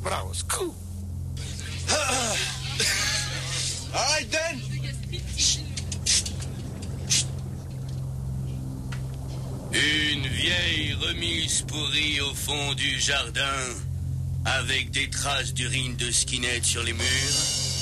but I was cool. All right, then. Une vieille remise pourrie au fond du jardin, avec des traces d'urine de skinhead sur les murs.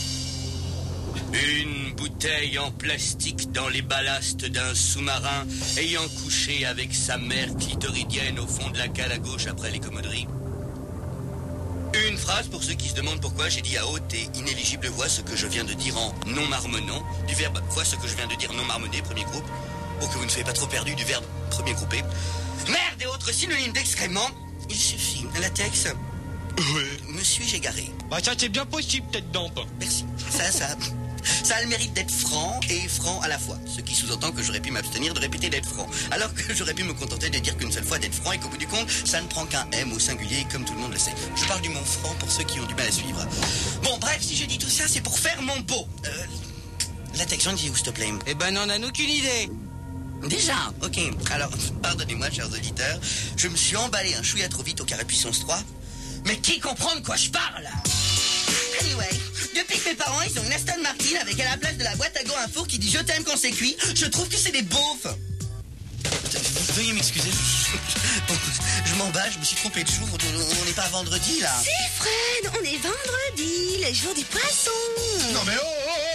Une bouteille en plastique dans les ballastes d'un sous-marin ayant couché avec sa mère clitoridienne au fond de la cale à gauche après les commoderies. Une phrase pour ceux qui se demandent pourquoi j'ai dit à haute et inéligible voix ce que je viens de dire en non marmonnant, du verbe voix ce que je viens de dire non marmonné, premier groupe, pour que vous ne soyez pas trop perdus du verbe premier groupé. Merde et autres synonymes d'excréments, il suffit. Latex. Oui. Me suis-je égaré? Bah ça c'est bien possible, tête d'ampe. Merci. Ça a le mérite d'être franc et franc à la fois. Ce qui sous-entend que j'aurais pu m'abstenir de répéter d'être franc. Alors que j'aurais pu me contenter de dire qu'une seule fois d'être franc et qu'au bout du compte, ça ne prend qu'un M au singulier comme tout le monde le sait. Je parle du mot franc pour ceux qui ont du mal à suivre. Bon, bref, si je dis tout ça, c'est pour faire mon beau. Latex, j'en dis où, s'il te plaît? Eh ben, n'en a aucune idée. Déjà, ok. Alors, pardonnez-moi, chers auditeurs, je me suis emballé un chouïa trop vite au carré puissance 3. Mais qui comprend de quoi je parle? Anyway, depuis que mes parents, ils ont une Aston Martin avec à la place de la boîte à gants un four qui dit « Je t'aime quand c'est cuit », je trouve que c'est des beaufs. Veuillez m'excuser. Bon, je m'en bats, je me suis trompé de jour. On n'est pas vendredi, là. Si, Fred, on est vendredi, le jour des poissons. Non mais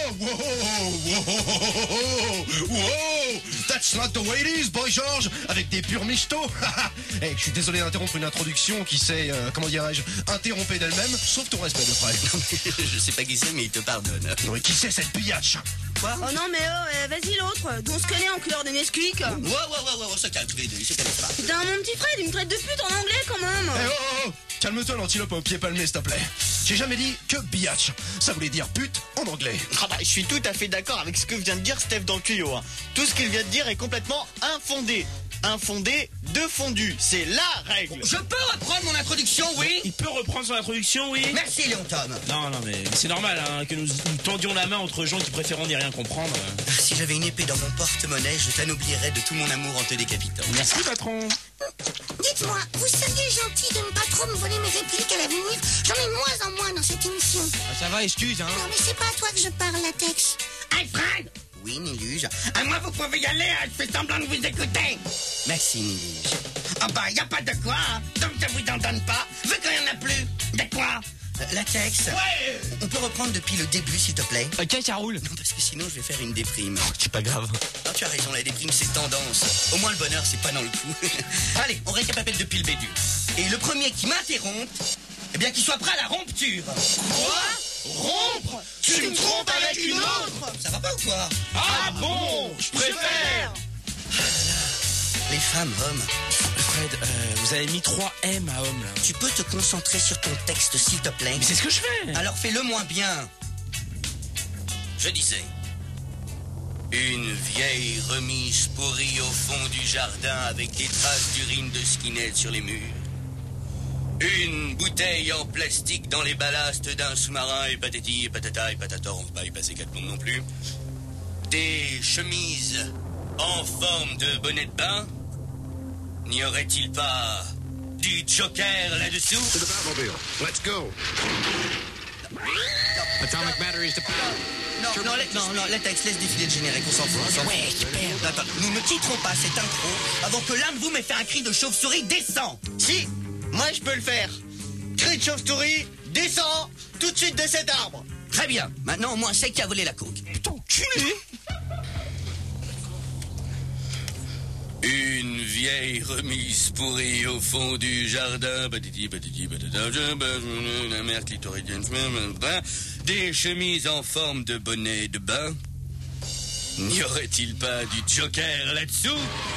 wow, that's not the way it is, boy George, avec des purs michtos. Hey, je suis désolé d'interrompre une introduction qui s'est, comment dirais-je, interrompue d'elle-même, sauf ton respect de Fred. Je sais pas qui c'est, mais il te pardonne. Non mais qui c'est cette pillache? Quoi? Oh non, mais vas-y l'autre, d'où on se connaît en couleur de Nesquik. Wow, ça calme tous les deux, ils se connaissent pas. Putain, mon petit Fred, il me traite de pute en anglais quand même. Hey, oh, calme-toi l'antilope au pied palmé, s'il te plaît. J'ai jamais dit que biatch. Ça voulait dire pute en anglais. Ah bah, je suis tout à fait d'accord avec ce que vient de dire Steph dans le tuyau. Hein. Tout ce qu'il vient de dire est complètement infondé. Infondé de fondu. C'est la règle. Je peux reprendre mon introduction, oui? Il peut reprendre son introduction, oui. Merci, Léon Tom. Non, mais c'est normal hein, que nous tendions la main entre gens qui préférant n'y rien comprendre. Si j'avais une épée dans mon porte-monnaie, je t'anoublierais de tout mon amour en te décapitant. Merci, patron. Dites-moi, vous seriez gentil de ne pas trop me voler mes répliques à l'avenir? J'en ai de moins en moins dans cette émission. Ah, ça va, excuse, hein. Non, mais c'est pas à toi que je parle, Latex. Hey, Fred! Oui, Niluge. À moi, vous pouvez y aller, hein, je fais semblant de vous écouter. Merci, Niluge. Ah bah, y a pas de quoi, hein. Donc ça vous en donne pas. Vu qu'il y en a plus. De quoi? Latex. Ouais. On peut reprendre depuis le début, s'il te plaît? Ok, ça roule. Non, parce que sinon, je vais faire une déprime. C'est pas grave. Non, tu as raison, la déprime, c'est tendance. Au moins, le bonheur, c'est pas dans le coup. Allez, on récapitule depuis le début. Et le premier qui m'interrompt, eh bien, qu'il soit prêt à la rompture. Quoi? Rompre? Tu me trompes avec une autre? Ça va pas ou quoi? Ah bon? Je préfère. Les femmes, hommes. Fred, vous avez mis 3 M à homme, là. Tu peux te concentrer sur ton texte, s'il te plaît? Mais c'est ce que je fais. Alors fais-le moins bien. Je disais. Une vieille remise pourrie au fond du jardin avec des traces d'urine de skinhead sur les murs. Une bouteille en plastique dans les ballastes d'un sous-marin et patati et patata et patata, on va pas y passer 4 plombs non plus. Des chemises en forme de bonnet de bain. N'y aurait-il pas du Joker là-dessous? To the Batmobile. Let's go. Atomic batteries to power. Non, Latex, laisse défiler le générique, on s'en fout. Ouais, super. Attends, nous ne quitterons pas cette intro avant que l'un de vous m'ait fait un cri de chauve-souris décent. Si, moi je peux le faire. Cri de chauve-souris, descends tout de suite de cet arbre. Très bien, maintenant au moins c'est qui a volé la coke. Putain, enculé. Une vieille remise pourrie au fond du jardin, patiti patata, la mère clitoridienne, des chemises en forme de bonnet de bain. N'y aurait-il pas du Joker là-dessous?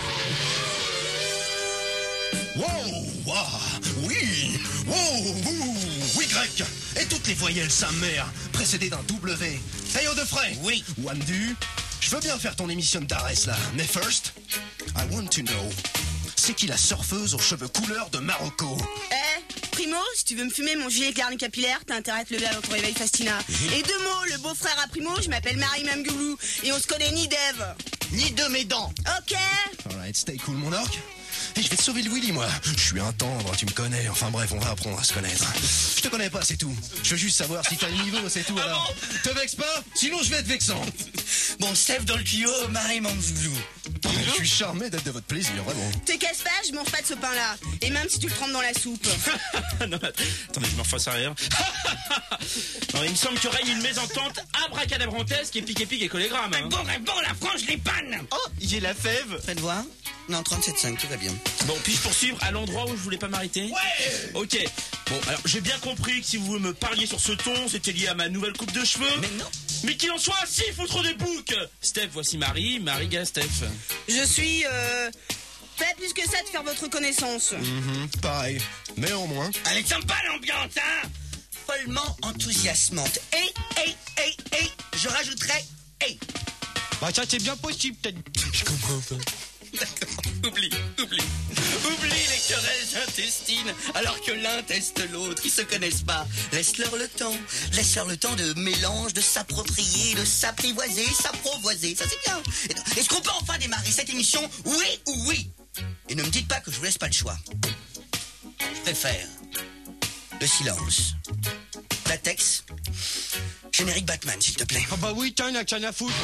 Oui, grec. Et toutes les voyelles, sa mère, précédées d'un W. Hey, Audefray. Oui. Wandu, je veux bien faire ton émission d'Arès, là. Mais first, I want to know, c'est qui la surfeuse aux cheveux couleur de Marocco? Primo, si tu veux me fumer mon gilet garni capillaire, t'as intérêt à te lever avant ton réveil Fastina. Et 2 mots, le beau-frère à Primo, je m'appelle Marie Mamgoulou. Et on se connaît ni d'Ève. Ni de mes dents. Ok. Alright, stay cool, mon orc. je vais te sauver le Willy, moi. Je suis un tendre, tu me connais. Enfin bref, on va apprendre à se connaître. Je te connais pas, c'est tout. Je veux juste savoir si t'as le niveau, c'est tout. Alors, te vexe pas, sinon je vais être vexant. Bon, Steph dans le tuyau, Marie Manzoulou. Je suis charmé d'être de votre plaisir, vraiment. Te casse pas, je mange pas de ce pain-là. Et même si tu le trempes dans la soupe. Non, attendez, je me refasse arrière. Non, il me semble qu'il y aurait une mésentente abracadabrantesque et pique et collégramme. Hein. Bon, la frange les pannes. Oh, j'ai la fève. Faites voir. Non, 37,5, tout va bien. Bon, puis-je poursuivre à l'endroit où je voulais pas m'arrêter? Ouais. Ok. Bon, alors j'ai bien compris que si vous me parliez sur ce ton, c'était lié à ma nouvelle coupe de cheveux. Mais non. Mais qu'il en soit ainsi, foutre des boucs. Steph, voici Marie, gars Steph. Je suis, pas plus que ça de faire votre connaissance. Pareil. Mais au moins. Elle est sympa l'ambiance, hein. Follement enthousiasmante. Et, je rajouterais, Bah ça c'est bien possible, peut-être. Je comprends pas. D'accord, oublie les querelles intestines, alors que l'un teste l'autre, ils se connaissent pas. Laisse-leur le temps de mélange, de s'approprier, de s'apprivoiser, s'approvoiser, ça c'est bien. Est-ce qu'on peut enfin démarrer cette émission, oui ou oui? Et ne me dites pas que je vous laisse pas le choix. Je préfère le silence. Latex, générique Batman, s'il te plaît. Ah bah oui, t'as un à foutre.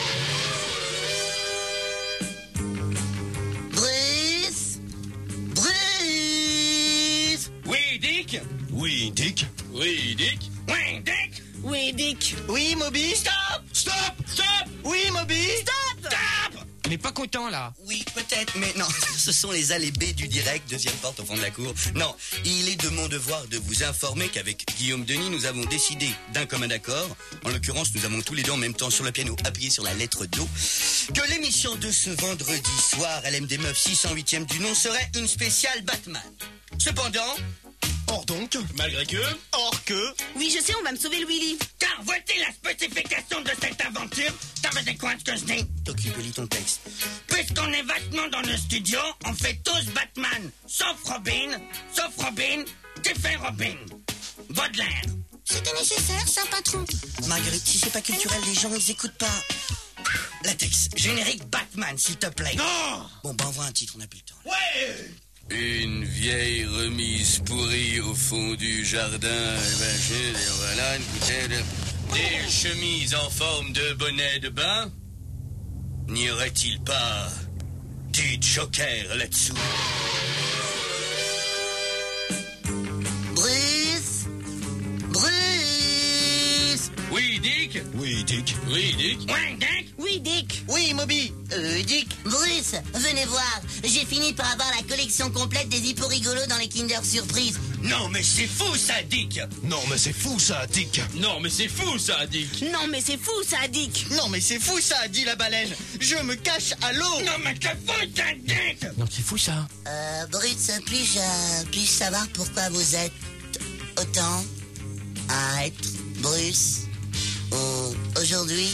Oui, Dick. Oui, Dick. Oui, Dick. Oui, Dick. Oui, Dick. Oui, Moby. Stop. Oui, Moby. Stop. On n'est pas content là. Oui, peut-être, mais non, ce sont les allées B du direct, deuxième porte au fond de la cour. Non, il est de mon devoir de vous informer qu'avec Guillaume Denis, nous avons décidé d'un commun accord, en l'occurrence, nous avons tous les deux en même temps sur le piano appuyé sur la lettre Do, que l'émission de ce vendredi soir, LMD Meuf 608e du nom, serait une spéciale Batman. Cependant, Or donc. Malgré que... Or que... Oui, je sais, on va me sauver le Willy. car voici la spécification de cette aventure. Ça faisait quoi ce que je dis? T'occupe, lis ton texte. Puisqu'on est vachement dans le studio, on fait tous Batman, sauf Robin, qui fait Robin? Baudelaire. C'était nécessaire, ça, patron? Marguerite, si c'est pas culturel, les gens ils écoutent pas. Latex, générique Batman, s'il te plaît. Non. Bon, ben envoie un titre, on n'a plus le temps. Ouais. Une vieille remise pourrie au fond du jardin. Et voilà une bouteille de... Des chemises en forme de bonnet de bain. N'y aurait-il pas du Joker là-dessous? Bruce. Oui, Dick. Oui, Dick. Oui, Dick. Oui, Dick. Oui, Dick. Oui, Moby. Dick. Bruce, venez voir. J'ai fini par avoir la collection complète des hippos rigolos dans les Kinder Surprise. Non, mais c'est fou ça, Dick. Non, mais c'est fou ça, Dick. Non, mais c'est fou ça, Dick. Non, mais c'est fou, ça, Dick. Non mais c'est fou ça, dit la baleine. Je me cache à l'eau. Non, mais c'est fou ça, Dick. Non, c'est fou ça. Bruce, puis-je savoir pourquoi vous êtes autant à être Bruce aujourd'hui?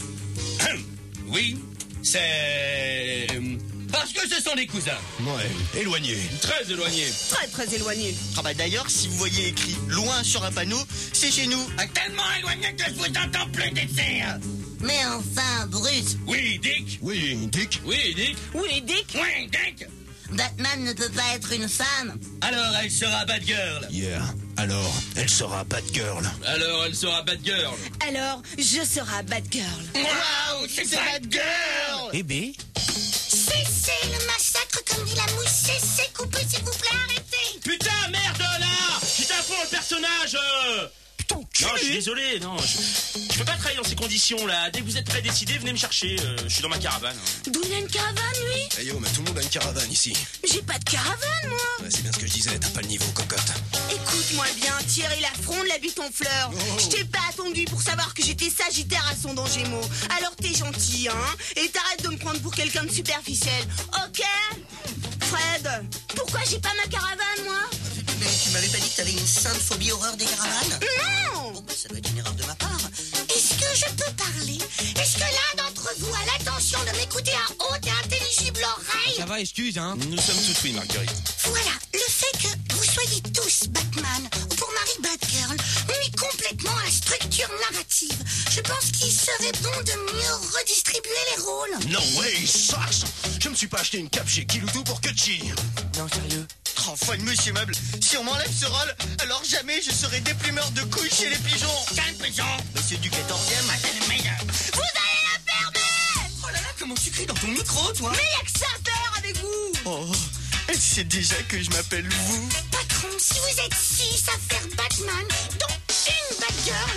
Oui, c'est... Parce que ce sont des cousins. Ouais, éloigné. Très éloigné. Très, très éloigné. Ah bah d'ailleurs, si vous voyez écrit loin sur un panneau, c'est chez nous. Tellement éloigné que je vous entends plus d'ici. Mais enfin, Bruce, Oui, Dick. Oui, Dick. Oui, Dick. Oui, Dick. Oui, Dick. Batman ne peut pas être une femme. Alors elle sera Batgirl. Yeah. Alors, elle sera Batgirl. Alors, elle sera Batgirl. Alors, je serai Batgirl. Waouh, c'est Batgirl. Eh ben... Cessez le massacre comme dit la mouche. Cessez, coupez s'il vous plaît, arrêtez. Putain, merde là. J'étais à fond dans le personnage. Putain, Non, je suis désolé, non, je peux pas travailler dans ces conditions là. Dès que vous êtes prêts, décidez, venez me chercher. Je suis dans ma caravane. D'où il a une caravane, lui? Hey yo, mais tout le monde a une caravane ici. J'ai pas de caravane, moi. Ouais, c'est bien ce que je disais, t'as pas le niveau, cocotte. Écoute-moi bien, Thierry Lafronde, la bite en fleurs. Je t'ai pas attendu pour savoir que j'étais Sagittaire ascendant Gémeaux. Alors t'es gentil, hein? Et t'arrêtes de me prendre pour quelqu'un de superficiel. Ok? Fred, pourquoi j'ai pas ma caravane, moi? Mais tu m'avais pas dit que t'avais une sainte phobie horreur des caravanes? Non! Bon, bah, ça doit être une erreur de ma part. Est-ce que je peux parler? Est-ce que l'un d'entre vous a l'intention de m'écouter à haute et intelligible oreille? Ça va, excuse, hein. Nous sommes toutes oui, Marguerite. Voilà, le fait que vous soyez tous Batman ou pour Marie Batgirl nuit complètement à la structure narrative. Je pense qu'il serait bon de mieux redistribuer les rôles. No way, sucks. Je me suis pas acheté une cape chez Kiloutou pour Kutchi. Non, sérieux. Enfin, monsieur Meuble, si on m'enlève ce rôle, alors jamais je serai déplumeur de couilles chez les pigeons. Calme, pigeon. Monsieur du 14e. C'est le meilleur. Vous allez la fermer! Oh là là, comment tu cries dans ton micro, toi? Mais y'a que ça à faire avec vous! Oh, elle sait déjà que je m'appelle vous. Patron, si vous êtes 6 à faire Batman, dont une Batgirl,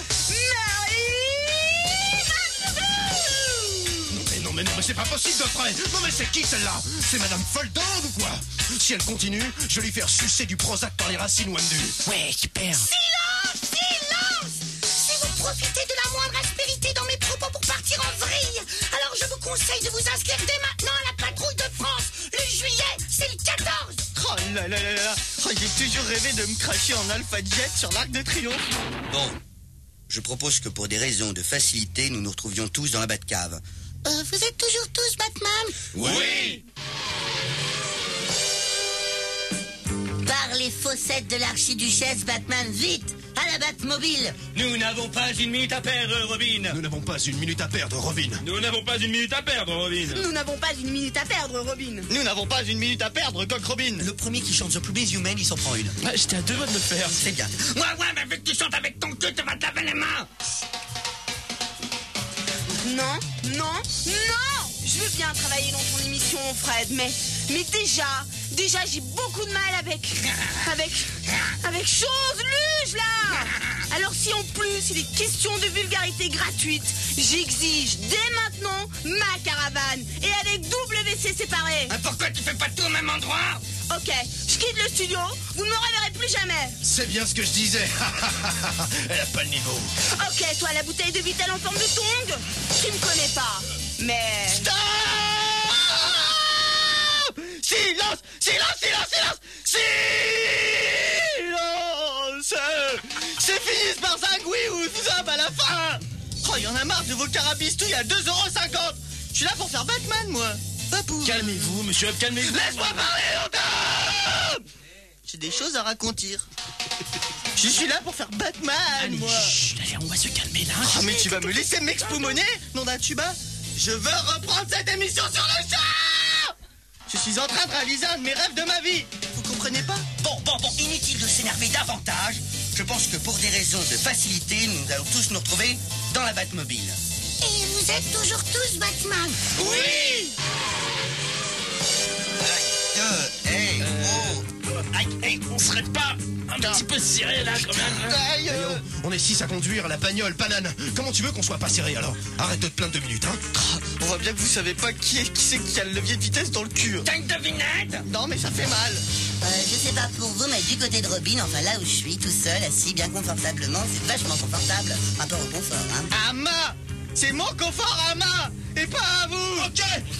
Mais non, mais c'est pas possible, Godfrey. Non, mais c'est qui celle-là? C'est Madame Foldand ou quoi? Si elle continue, je vais lui faire sucer du Prozac par les racines Wendu. Ouais, super. Silence! Silence! Si vous profitez de la moindre aspérité dans mes propos pour partir en vrille, alors je vous conseille de vous inscrire dès maintenant à la patrouille de France. Le juillet, c'est le 14. Oh là là là là. Oh, j'ai toujours rêvé de me cracher en Alpha Jet sur l'Arc de Triomphe. Bon, je propose que pour des raisons de facilité, nous nous retrouvions tous dans la Batcave. Vous êtes toujours tous Batman? Oui! Par les fossettes de l'archiduchesse, Batman, vite! À la Batmobile! Nous n'avons pas une minute à perdre, Robin. Nous n'avons pas une minute à perdre, Robin. Nous n'avons pas une minute à perdre, Robin. Nous n'avons pas une minute à perdre, Robin. Nous n'avons pas une minute à perdre, Coq Robin. Le premier qui chante The Plus Big Human, il s'en prend une. Ah, j'étais à deux doigts de le faire. C'est bien. Ouais, mais vu que tu chantes avec ton cul, tu vas te laver les mains. Non, non, non! Je veux bien travailler dans ton émission, Fred, mais déjà, j'ai beaucoup de mal avec chose luge, là! Alors si en plus il est question de vulgarité gratuite, j'exige dès maintenant ma caravane, et avec double WC séparé. Pourquoi tu fais pas tout au même endroit? Ok, je quitte le studio, vous ne me reverrez plus jamais. C'est bien ce que je disais. Elle a pas le niveau. Ok, toi, la bouteille de Vittel en forme de tongue, tu me connais pas, mais... Stop! Silence! Silence! Silence! Silence! Silence! C'est fini ce barzingue, oui, ou vous avez à la fin! Oh, y'en a marre de vos carabistouilles à 2,50 €! Je suis là pour faire Batman, moi! Pas pour... Calmez-vous, monsieur, calmez-vous. Laisse-moi parler, longtemps! J'ai des choses à raconter. Je suis là pour faire Batman, Allez, moi! chut, allez, on va se calmer, là. Ah, mais tu vas me laisser m'expoumonner, nom d'un tuba? Je veux reprendre cette émission sur le champ! Je suis en train de réaliser un de mes rêves de ma vie! Vous comprenez pas? Bon, inutile de s'énerver davantage. Je pense que pour des raisons de facilité, nous allons tous nous retrouver dans la Batmobile. Et vous êtes toujours tous Batman? Oui! Aïe, on serait pas un petit peu serré, là, quand même. Aïe, On est 6 à conduire, la bagnole, banane. Comment tu veux qu'on soit pas serré alors? Arrête de te plaindre 2 minutes, hein? On voit bien que vous savez pas qui c'est qui a le levier de vitesse dans le cul. T'as une devinette? Non, mais ça fait mal. Je sais pas pour vous, mais du côté de Robin, enfin là où je suis, tout seul, assis bien confortablement, c'est vachement confortable. Un peu au confort, hein. À ma! C'est mon confort à ma! Et pas à vous! Ok!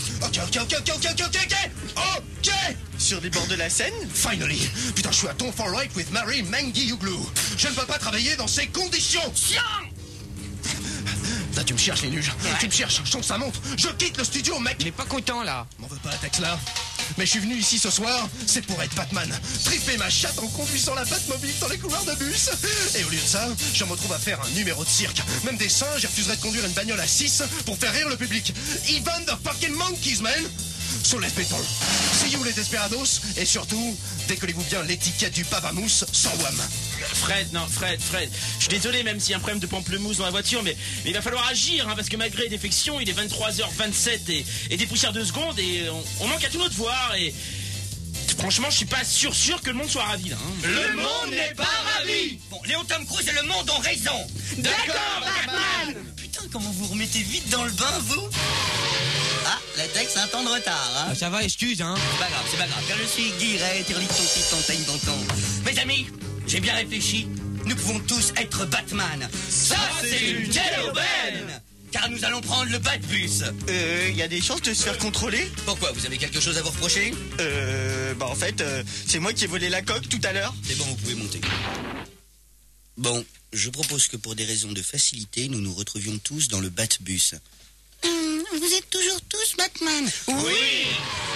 Sur les bords de la Seine? Finally! Putain, je suis à Tom for Right with Mary Mangy Youglu. Je ne peux pas travailler dans ces conditions! Là, tu me cherches, les nuls. Tu me cherches, je sens que ça monte. Je quitte le studio, mec! Il est pas content, là. M'en veux pas, Tex, là. Mais je suis venu ici ce soir, c'est pour être Batman. Tripper ma chatte en conduisant la Batmobile dans les couloirs de bus. Et au lieu de ça, je me retrouve à faire un numéro de cirque. Même des singes refuseraient de conduire une bagnole à 6 pour faire rire le public. Even the fucking monkeys, man! So let's béton. See you les desperados. Et surtout, décollez-vous bien l'étiquette du pavamousse sans wham. Fred, je suis désolé, même s'il y a un problème de pamplemousse dans la voiture, mais il va falloir agir, hein, parce que malgré les défections, il est 23h27 et des poussières de secondes, et on manque à tout notre voir, et franchement, je suis pas sûr que le monde soit ravi, là. Hein. Le monde n'est pas ravi! Bon, Léo, Tom Cruise et le monde ont raison! D'accord, Batman! Putain, comment vous remettez vite dans le bain, vous? Ah, la Tex a un temps de retard, hein? Ça va, excuse, hein. C'est pas grave, car je suis guiré, tirliton, tonton. Mes amis, j'ai bien réfléchi. Nous pouvons tous être Batman. Ça, c'est une quelle aubaine! Car nous allons prendre le Batbus. Y a des chances de se faire contrôler? Pourquoi? Vous avez quelque chose à vous reprocher? En fait, c'est moi qui ai volé la coque tout à l'heure. C'est bon, vous pouvez monter. Bon, je propose que pour des raisons de facilité, nous nous retrouvions tous dans le Batbus. Vous êtes toujours tous Batman? Oui!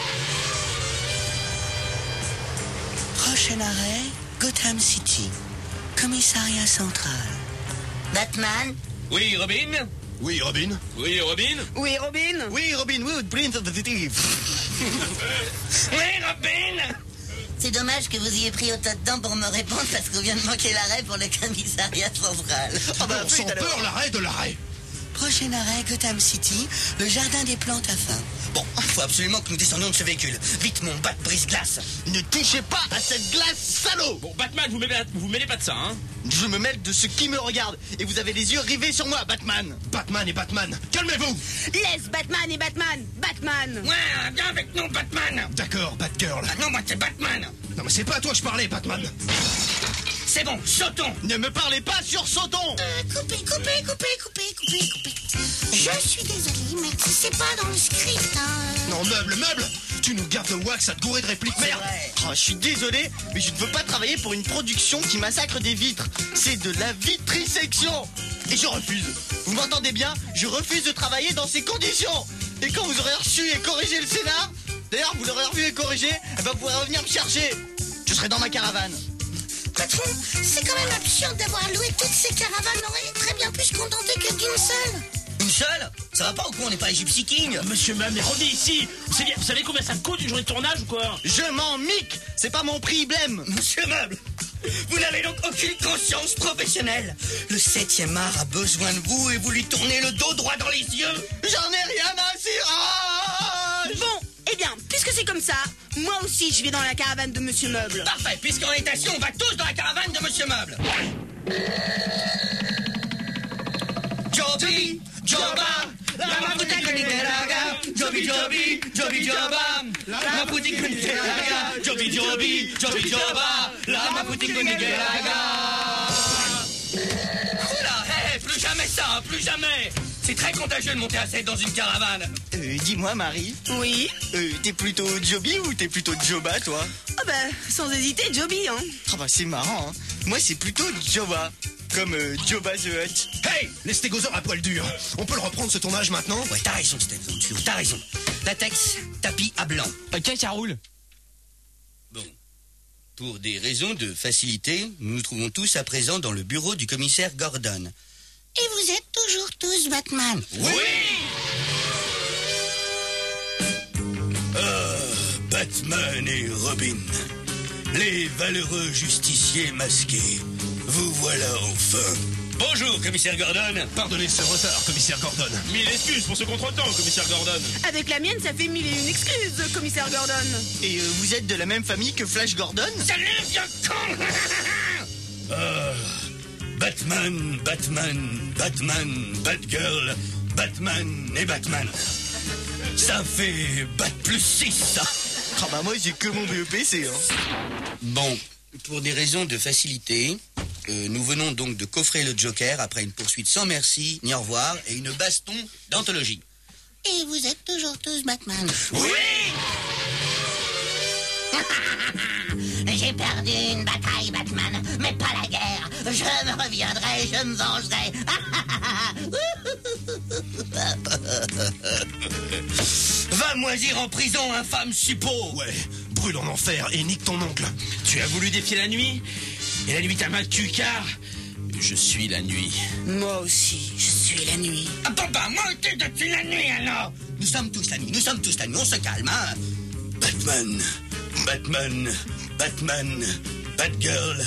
Prochain arrêt, Gotham City. Commissariat central. Batman, Oui, Robin? Oui, Robin. Oui, Robin. Oui, Robin. Oui, Robin Hood, Prince of the Detective. Oui, Robin? C'est dommage que vous ayez pris autant de temps pour me répondre parce qu'on vient de manquer l'arrêt pour le commissariat central. Ah bah, On sent vite, alors. peur l'arrêt de l'arrêt. Prochain arrêt, Gotham City, le jardin des plantes à fin. Bon, faut absolument que nous descendions de ce véhicule. Vite, mon bat brise-glace. Ne touchez pas à cette glace, salaud! Bon, Batman, vous mêlez pas de ça, hein. Je me mêle de ce qui me regarde. Et vous avez les yeux rivés sur moi, Batman. Batman et Batman, calmez-vous. Laisse Batman et Batman. Batman. Ouais, viens avec nous, Batman. D'accord, Batgirl. Ah non, moi, c'est Batman. Non mais c'est pas à toi que je parlais, Batman. C'est bon, sautons. Ne me parlez pas sur Sauton. Coupez. Je suis désolée, mais c'est pas dans le script, hein. Non, meuble. Tu nous gardes le wax à te gourer de répliques, merde. Oh, je suis désolé, mais je ne veux pas travailler pour une production qui massacre des vitres. C'est de la vitrisection. Et je refuse. Vous m'entendez bien? Je refuse de travailler dans ces conditions. Et quand vous aurez reçu et corrigé le scénar, d'ailleurs vous l'aurez revu et corrigé, eh ben vous pourrez revenir me chercher. Je serai dans ma caravane. Patron, c'est quand même absurde d'avoir loué toutes ces caravanes. On aurait très bien pu se contenter que d'une seule. Une seule? Ça va pas ou quoi? On n'est pas les Gypsy King? Monsieur Meuble, mais revenez ici. Vous savez combien ça coûte une journée de tournage ou quoi? Je m'en mique. C'est pas mon prix, blême. Monsieur Meuble, vous n'avez donc aucune conscience professionnelle. Le 7e art a besoin de vous et vous lui tournez le dos droit dans les yeux. J'en ai rien à cirer. Bon, eh bien, puisque c'est comme ça, moi aussi je vais dans la caravane de Monsieur Meuble. Parfait, puisqu'on est assis, on va tous dans la caravane de Monsieur Meuble. Joby, Joba, la boutique Nicaragua, Joby, Joba, la boutique Nicaragua, Joby, Joba, la boutique Nicaragua. Oula, hé, plus jamais ça, plus jamais. C'est très contagieux de monter à 7 dans une caravane. Dis-moi, Marie, Oui. t'es plutôt Joby ou t'es plutôt Joba, toi? Ah bah, sans hésiter, Joby, hein. Ah bah c'est marrant, hein. Moi c'est plutôt Joba, comme Joba the Hutt. Hey, les stégosaures à poil dur. On peut le reprendre ce tournage maintenant? Ouais, t'as raison, Steph, t'as raison. Latex, tapis à blanc. Ok, ça roule. Bon. Pour des raisons de facilité, nous nous trouvons tous à présent dans le bureau du commissaire Gordon. Et vous êtes toujours tous Batman. Oui! Batman et Robin, les valeureux justiciers masqués, vous voilà enfin. Bonjour, commissaire Gordon. Pardonnez ce retard, commissaire Gordon. 1000 excuses pour ce contretemps, commissaire Gordon. Avec la mienne, ça fait 1001 excuses, commissaire Gordon. Et vous êtes de la même famille que Flash Gordon? Salut, vieux con. Batman, Batgirl, Batman et Batman. Ça fait Bat plus 6, ça. Ah bah moi j'ai que mon BEPC, hein. Bon, pour des raisons de facilité, nous venons donc de coffrer le Joker après une poursuite sans merci ni au revoir et une baston d'anthologie. Et vous êtes toujours tous Batman. Oui! J'ai perdu une bataille, Batman, mais pas la guerre. Je me reviendrai, je me vengerai. Va moisir en prison, infâme suppôt. Ouais, brûle en enfer et nique ton oncle. Tu as voulu défier la nuit, et la nuit t'a battu car je suis la nuit. Moi aussi, je suis la nuit. Ah bah, moi aussi je suis la nuit alors. Nous sommes tous la nuit, on se calme, hein. Batman, Batgirl,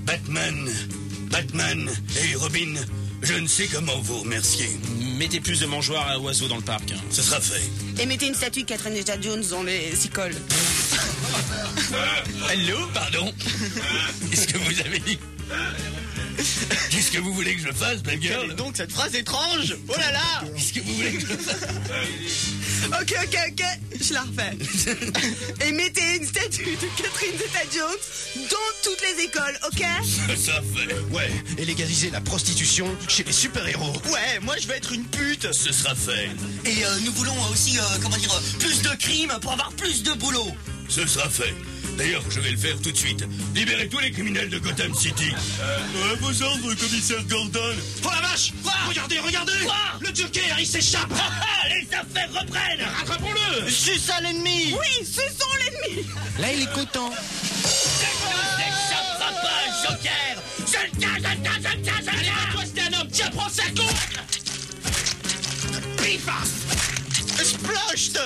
Batman et Robin, je ne sais comment vous remercier. Mettez plus de mangeoires à oiseaux dans le parc. Hein. Ce sera fait. Et mettez une statue de Catherine Zeta-Jones dans les écoles. Allô, pardon. Qu'est-ce que vous avez dit? Qu'est-ce que vous voulez que je fasse, Batgirl? Quelle est donc cette phrase étrange? Oh là là! Qu'est-ce que vous voulez que je fasse? Ok, je la refais. Et mettez une statue de Catherine Zeta-Jones dans toutes les écoles, ok? Ça fait. Ouais, et légaliser la prostitution chez les super-héros. Ouais, moi je vais être une pute! Ce sera fait. Et nous voulons aussi, plus de crimes pour avoir plus de boulot. Ce sera fait. D'ailleurs, je vais le faire tout de suite. Libérez tous les criminels de Gotham City. Vos ordres, commissaire Gordon. Oh la vache! Regardez! Quoi? Le Joker, il s'échappe! Les affaires reprennent. Attrapons-le! C'est ça l'ennemi! Oui, ce sont l'ennemi. Là il est content. Ne s'échappera pas, Joker. Je le tiens. Allez, toi, c'était un homme! Tiens, prends ça compte. Pifa! Splocht!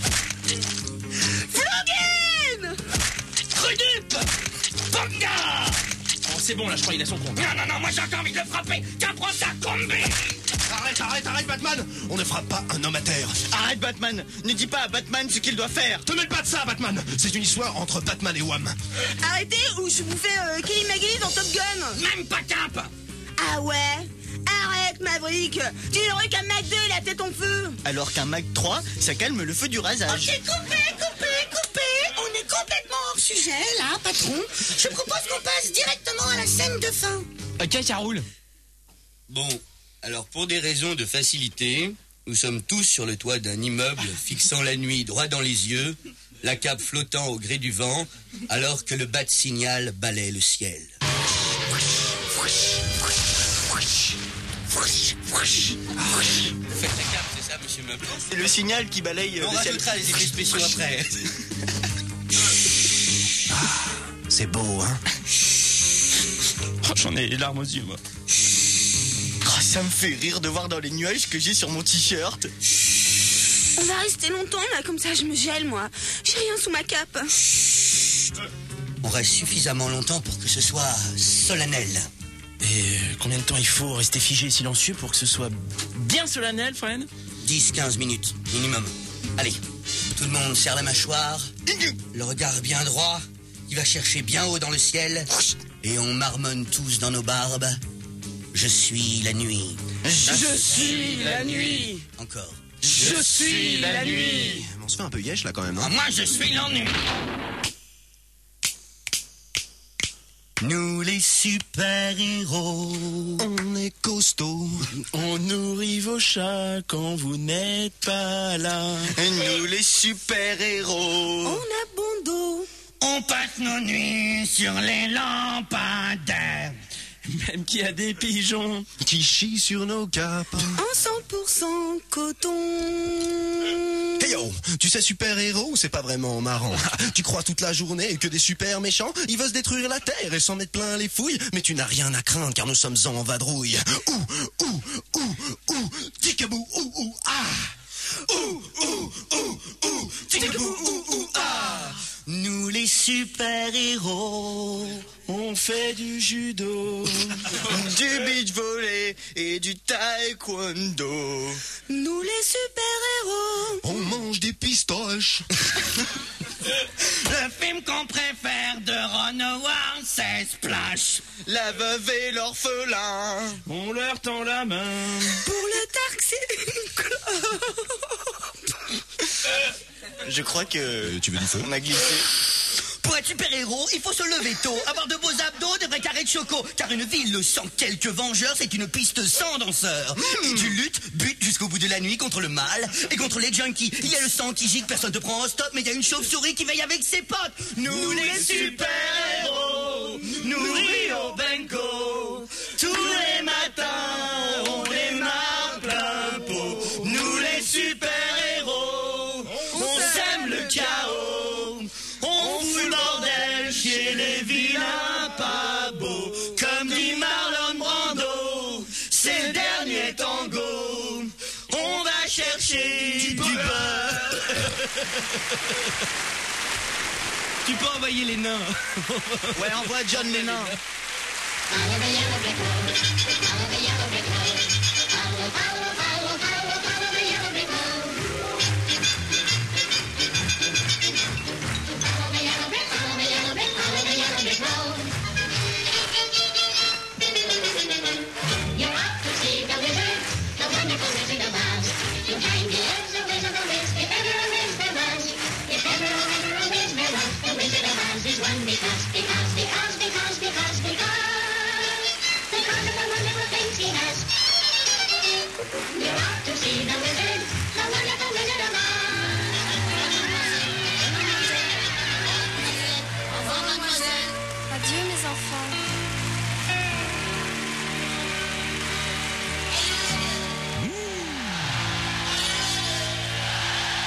Flogen! Trudup. Panga. Oh, c'est bon, là, je crois qu'il a son compte. Non, moi j'ai encore envie de le frapper. Tiens, prends ça, combi. Arrête, Batman! On ne frappe pas un homme à terre. Arrête, Batman! Ne dis pas à Batman ce qu'il doit faire! Te mêle pas de ça, Batman! C'est une histoire entre Batman et Wham. Arrêtez ou je vous fais Kelly McGillis dans Top Gun. Même pas cap. Ah ouais? Arrête, Maverick. Tu n'aurais qu'un Mac 2 et la tête en feu. Alors qu'un Mac 3, ça calme le feu du rasage. Ok, coupé. On est complètement hors sujet, là, patron. Je propose qu'on passe directement à la scène de fin. Ok, ça roule. Bon, alors pour des raisons de facilité, nous sommes tous sur le toit d'un immeuble fixant la nuit droit dans les yeux, la cape flottant au gré du vent, alors que le bat-signal balaie le ciel. Faites la cape, c'est ça, monsieur Meuble? C'est le signal qui balaye On le ciel. rajoutera les effets spéciaux après. C'est beau, hein? Oh, j'en ai les larmes aux yeux, moi. Oh, ça me fait rire de voir dans les nuages que j'ai sur mon t-shirt. On va rester longtemps là, comme ça je me gèle moi. J'ai rien sous ma cape. On reste suffisamment longtemps pour que ce soit solennel. Et combien de temps il faut rester figé et silencieux pour que ce soit bien solennel, Fred? 10-15 minutes, minimum. Allez, tout le monde serre la mâchoire, le regard bien droit, il va chercher bien haut dans le ciel, et on marmonne tous dans nos barbes. Je suis la nuit. Je suis la nuit. Encore. Je suis la nuit. On se fait un peu yesh là quand même, hein? Moi, je suis l'ennui. Nous les super-héros. On est costaud. On nourrit vos chats quand vous n'êtes pas là. Nous les super-héros. On a bon dos. On passe nos nuits sur les lampadaires. Même qu'il y a des pigeons. Qui chie sur nos capes. En 100% coton. Hey yo, tu sais super-héros, c'est pas vraiment marrant. Tu crois toute la journée que des super méchants, ils veulent se détruire la terre et s'en mettre plein les fouilles. Mais tu n'as rien à craindre car nous sommes en vadrouille. Ticabou, ah. Ticabou, ah. Nous les super-héros. On fait du judo. Du beach volley et du taekwondo. Nous les super-héros. On mange des pistoches. Le film qu'on préfère de Ron Howard, c'est Splash. La veuve et l'orphelin. On leur tend la main. Pour le Dark, c'est une clope. Je crois que... Tu veux du feu? On a glissé. Pour être super-héros, il faut se lever tôt, avoir de beaux abdos, des vrais carrés de choco. Car une ville sans quelques vengeurs, c'est une piste sans danseurs. Et tu butes jusqu'au bout de la nuit contre le mal et contre les junkies. Il y a le sang qui gicle, personne te prend en stop, mais il y a une chauve-souris qui veille avec ses potes. Nous les super-héros, nous Rio Benko. Tous les matins, on démarre plein pot. Nous les super-héros, on sème le chaos. On fout le bordel chez les vilains pas beaux. Comme dit Marlon Brando, c'est le dernier tango. On va chercher du beurre. Tu peux envoyer les nains. Ouais, envoie John Lennon. Adieu mes enfants.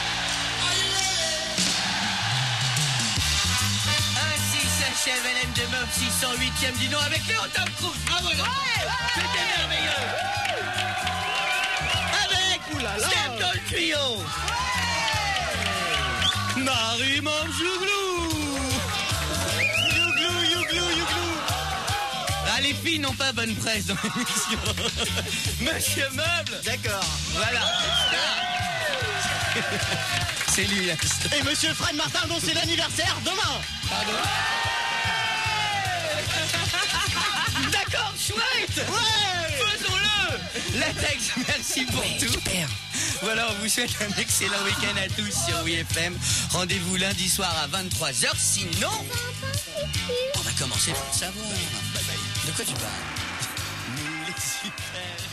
Ainsi s'achève Hélène de Meurthe. 608e du nom avec Léo Tom Cruise. Bravo, Léo. C'était merveilleux. Avec Step dans le tuyau. Marie mange youglou. Youglou. Ah, les filles n'ont pas bonne presse dans l'émission. Monsieur Meuble. D'accord. Voilà. C'est lui là. Et monsieur Fred Martin dont c'est l'anniversaire demain. Pardon. D'accord, chouette. Ouais. Faisons-le. Latex, merci pour tout. Super. Voilà, on vous souhaite un excellent week-end à tous sur WFM. Rendez-vous lundi soir à 23h. Sinon, on va commencer par le savoir. Bye bye. De quoi tu parles? Les super.